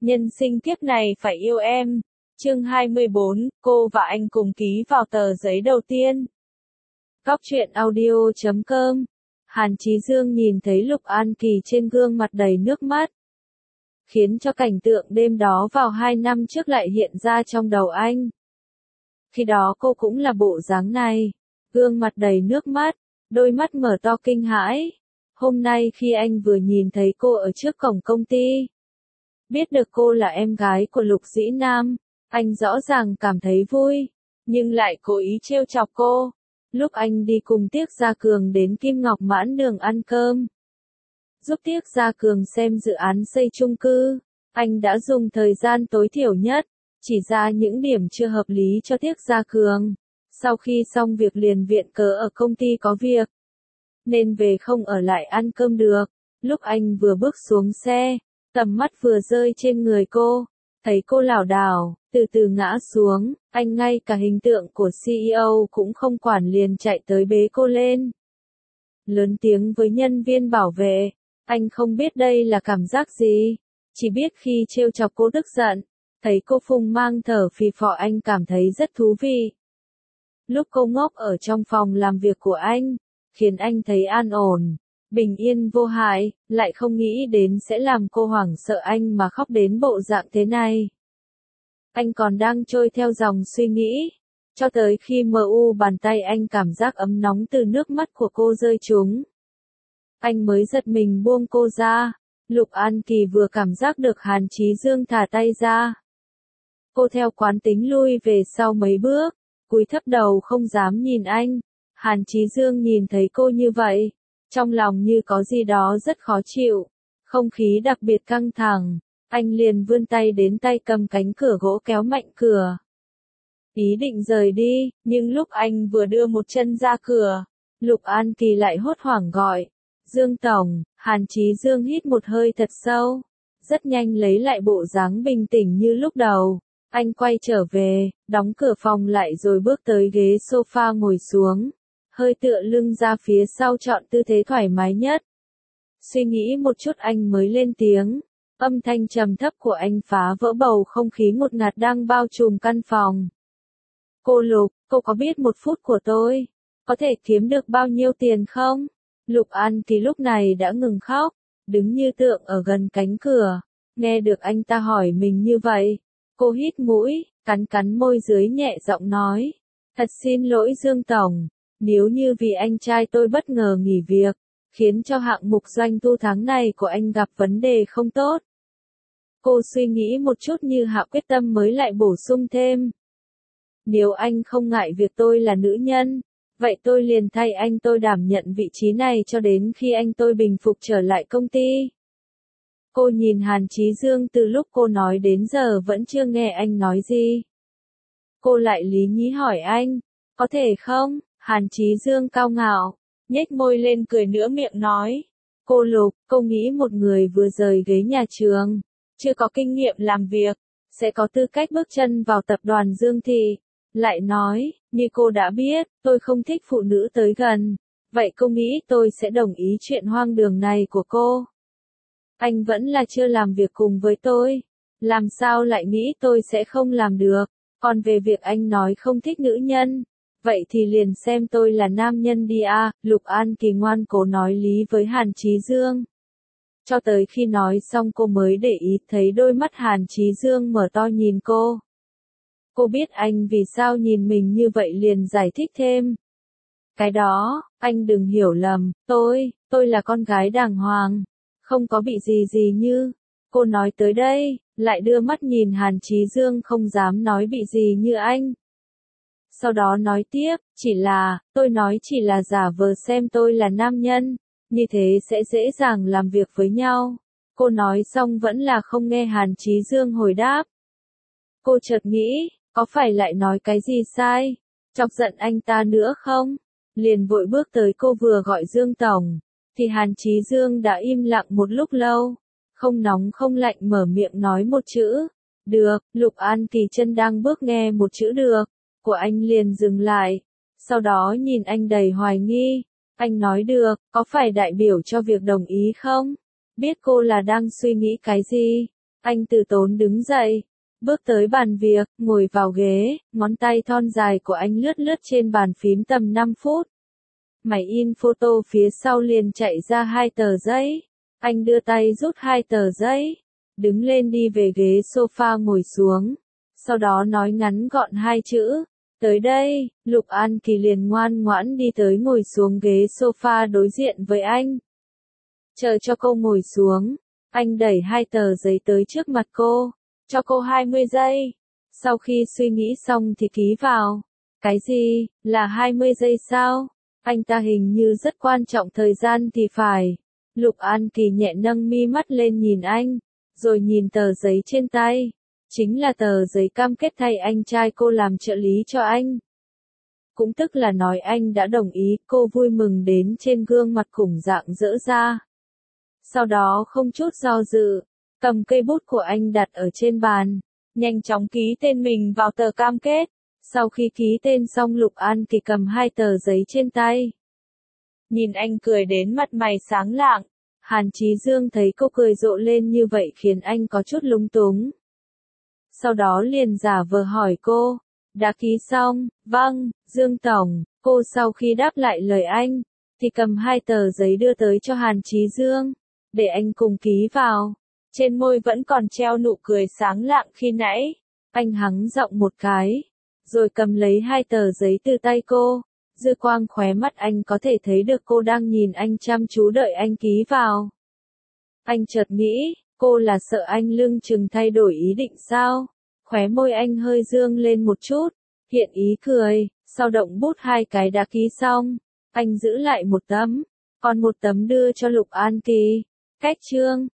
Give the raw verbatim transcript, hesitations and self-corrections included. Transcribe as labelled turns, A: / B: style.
A: Nhân sinh kiếp này phải yêu em. Chương hai mươi bốn, cô và anh cùng ký vào tờ giấy đầu tiên. Góc truyện audio chấm com. Hàn Chí Dương nhìn thấy Lục An Kỳ trên gương mặt đầy nước mắt, khiến cho cảnh tượng đêm đó vào hai năm trước lại hiện ra trong đầu anh. Khi đó cô cũng là bộ dáng này, gương mặt đầy nước mắt, đôi mắt mở to kinh hãi. Hôm nay khi anh vừa nhìn thấy cô ở trước cổng công ty, biết được cô là em gái của Lục Dĩ Nam, anh rõ ràng cảm thấy vui, nhưng lại cố ý trêu chọc cô. Lúc anh đi cùng Tiết Gia Cường đến Kim Ngọc Mãn Đường ăn cơm, giúp Tiết Gia Cường xem dự án xây chung cư, anh đã dùng thời gian tối thiểu nhất, chỉ ra những điểm chưa hợp lý cho Tiết Gia Cường. Sau khi xong việc liền viện cớ ở công ty có việc, nên về không ở lại ăn cơm được. Lúc anh vừa bước xuống xe, tầm mắt vừa rơi trên người cô, thấy cô lảo đảo, từ từ ngã xuống, anh ngay cả hình tượng của xê e ô cũng không quản liền chạy tới bế cô lên. Lớn tiếng với nhân viên bảo vệ, anh không biết đây là cảm giác gì, chỉ biết khi trêu chọc cô tức giận, thấy cô phùng mang thở phì phò anh cảm thấy rất thú vị. Lúc cô ngốc ở trong phòng làm việc của anh, khiến anh thấy an ổn, bình yên vô hại, lại không nghĩ đến sẽ làm cô hoảng sợ anh mà khóc đến bộ dạng thế này. Anh còn đang trôi theo dòng suy nghĩ, cho tới khi mờ u bàn tay anh cảm giác ấm nóng từ nước mắt của cô rơi trúng. Anh mới giật mình buông cô ra. Lục An Kỳ vừa cảm giác được Hàn Chí Dương thả tay ra, cô theo quán tính lui về sau mấy bước, cúi thấp đầu không dám nhìn anh. Hàn Chí Dương nhìn thấy cô như vậy, trong lòng như có gì đó rất khó chịu, không khí đặc biệt căng thẳng, anh liền vươn tay đến tay cầm cánh cửa gỗ kéo mạnh cửa. Ý định rời đi, nhưng lúc anh vừa đưa một chân ra cửa, Lục An Kỳ lại hốt hoảng gọi, Dương Tổng. Hàn Chí Dương hít một hơi thật sâu, rất nhanh lấy lại bộ dáng bình tĩnh như lúc đầu. Anh quay trở về, đóng cửa phòng lại rồi bước tới ghế sofa ngồi xuống, hơi tựa lưng ra phía sau chọn tư thế thoải mái nhất. Suy nghĩ một chút anh mới lên tiếng, âm thanh trầm thấp của anh phá vỡ bầu không khí ngột ngạt đang bao trùm căn phòng. Cô Lục, cô có biết một phút của tôi có thể kiếm được bao nhiêu tiền không? Lục An Kỳ lúc này đã ngừng khóc, đứng như tượng ở gần cánh cửa, nghe được anh ta hỏi mình như vậy. Cô hít mũi, cắn cắn môi dưới nhẹ giọng nói, thật xin lỗi Dương Tổng, nếu như vì anh trai tôi bất ngờ nghỉ việc, khiến cho hạng mục doanh thu tháng này của anh gặp vấn đề không tốt. Cô suy nghĩ một chút như hạ quyết tâm mới lại bổ sung thêm, nếu anh không ngại việc tôi là nữ nhân, vậy tôi liền thay anh tôi đảm nhận vị trí này cho đến khi anh tôi bình phục trở lại công ty. Cô nhìn Hàn Chí Dương từ lúc cô nói đến giờ vẫn chưa nghe anh nói gì. Cô lại lý nhí hỏi anh, có thể không? Hàn Chí Dương cao ngạo, nhếch môi lên cười nửa miệng nói, cô Lục, cô nghĩ một người vừa rời ghế nhà trường, chưa có kinh nghiệm làm việc, sẽ có tư cách bước chân vào tập đoàn Dương Thị. Lại nói, như cô đã biết, tôi không thích phụ nữ tới gần, vậy cô nghĩ tôi sẽ đồng ý chuyện hoang đường này của cô? Anh vẫn là chưa làm việc cùng với tôi, làm sao lại nghĩ tôi sẽ không làm được? Còn về việc anh nói không thích nữ nhân, vậy thì liền xem tôi là nam nhân đi à. Lục An Kỳ ngoan cố nói lý với Hàn Chí Dương. Cho tới khi nói xong cô mới để ý thấy đôi mắt Hàn Chí Dương mở to nhìn cô. Cô biết anh vì sao nhìn mình như vậy liền giải thích thêm. Cái đó, anh đừng hiểu lầm, tôi, tôi là con gái đàng hoàng, không có bị gì gì như. Cô nói tới đây, lại đưa mắt nhìn Hàn Chí Dương không dám nói bị gì như anh. Sau đó nói tiếp, chỉ là, tôi nói chỉ là giả vờ xem tôi là nam nhân, như thế sẽ dễ dàng làm việc với nhau. Cô nói xong vẫn là không nghe Hàn Chí Dương hồi đáp. Cô chợt nghĩ, có phải lại nói cái gì sai, chọc giận anh ta nữa không? Liền vội bước tới cô vừa gọi Dương Tổng, thì Hàn Chí Dương đã im lặng một lúc lâu, không nóng không lạnh mở miệng nói một chữ, được. Lục An Kỳ chân đang bước nghe một chữ được của anh liền dừng lại, sau đó nhìn anh đầy hoài nghi. Anh nói được, có phải đại biểu cho việc đồng ý không? Biết cô là đang suy nghĩ cái gì, Anh từ tốn đứng dậy, bước tới bàn việc, ngồi vào ghế, ngón tay thon dài của anh lướt lướt trên bàn phím tầm năm phút. Máy in photo phía sau liền chạy ra hai tờ giấy. Anh đưa tay rút hai tờ giấy, đứng lên đi về ghế sofa ngồi xuống. Sau đó nói ngắn gọn hai chữ, tới đây. Lục An Kỳ liền ngoan ngoãn đi tới ngồi xuống ghế sofa đối diện với anh. Chờ cho cô ngồi xuống, anh đẩy hai tờ giấy tới trước mặt cô, cho cô hai mươi giây. Sau khi suy nghĩ xong thì ký vào. Cái gì, là hai mươi giây sao? Anh ta hình như rất quan trọng thời gian thì phải. Lục An Kỳ nhẹ nâng mi mắt lên nhìn anh, rồi nhìn tờ giấy trên tay. Chính là tờ giấy cam kết thay anh trai cô làm trợ lý cho anh. Cũng tức là nói anh đã đồng ý. Cô vui mừng đến trên gương mặt khủng dạng dỡ ra. Sau đó không chút do dự, cầm cây bút của anh đặt ở trên bàn, nhanh chóng ký tên mình vào tờ cam kết. Sau khi ký tên xong Lục An Kỳ cầm hai tờ giấy trên tay. Nhìn anh cười đến mặt mày sáng lạng, Hàn Chí Dương thấy cô cười rộ lên như vậy khiến anh có chút lúng túng. Sau đó liền giả vờ hỏi cô, đã ký xong, vâng, Dương Tổng. Cô sau khi đáp lại lời anh, thì cầm hai tờ giấy đưa tới cho Hàn Chí Dương, để anh cùng ký vào. Trên môi vẫn còn treo nụ cười sáng lạng khi nãy. Anh hắng giọng một cái, rồi cầm lấy hai tờ giấy từ tay cô. Dư quang khóe mắt anh có thể thấy được cô đang nhìn anh chăm chú đợi anh ký vào. Anh chợt nghĩ, cô là sợ anh lưng chừng thay đổi ý định sao? Khóe môi anh hơi dương lên một chút, hiện ý cười. Sau động bút hai cái đã ký xong, anh giữ lại một tấm, còn một tấm đưa cho Lục An Kỳ. Cách chương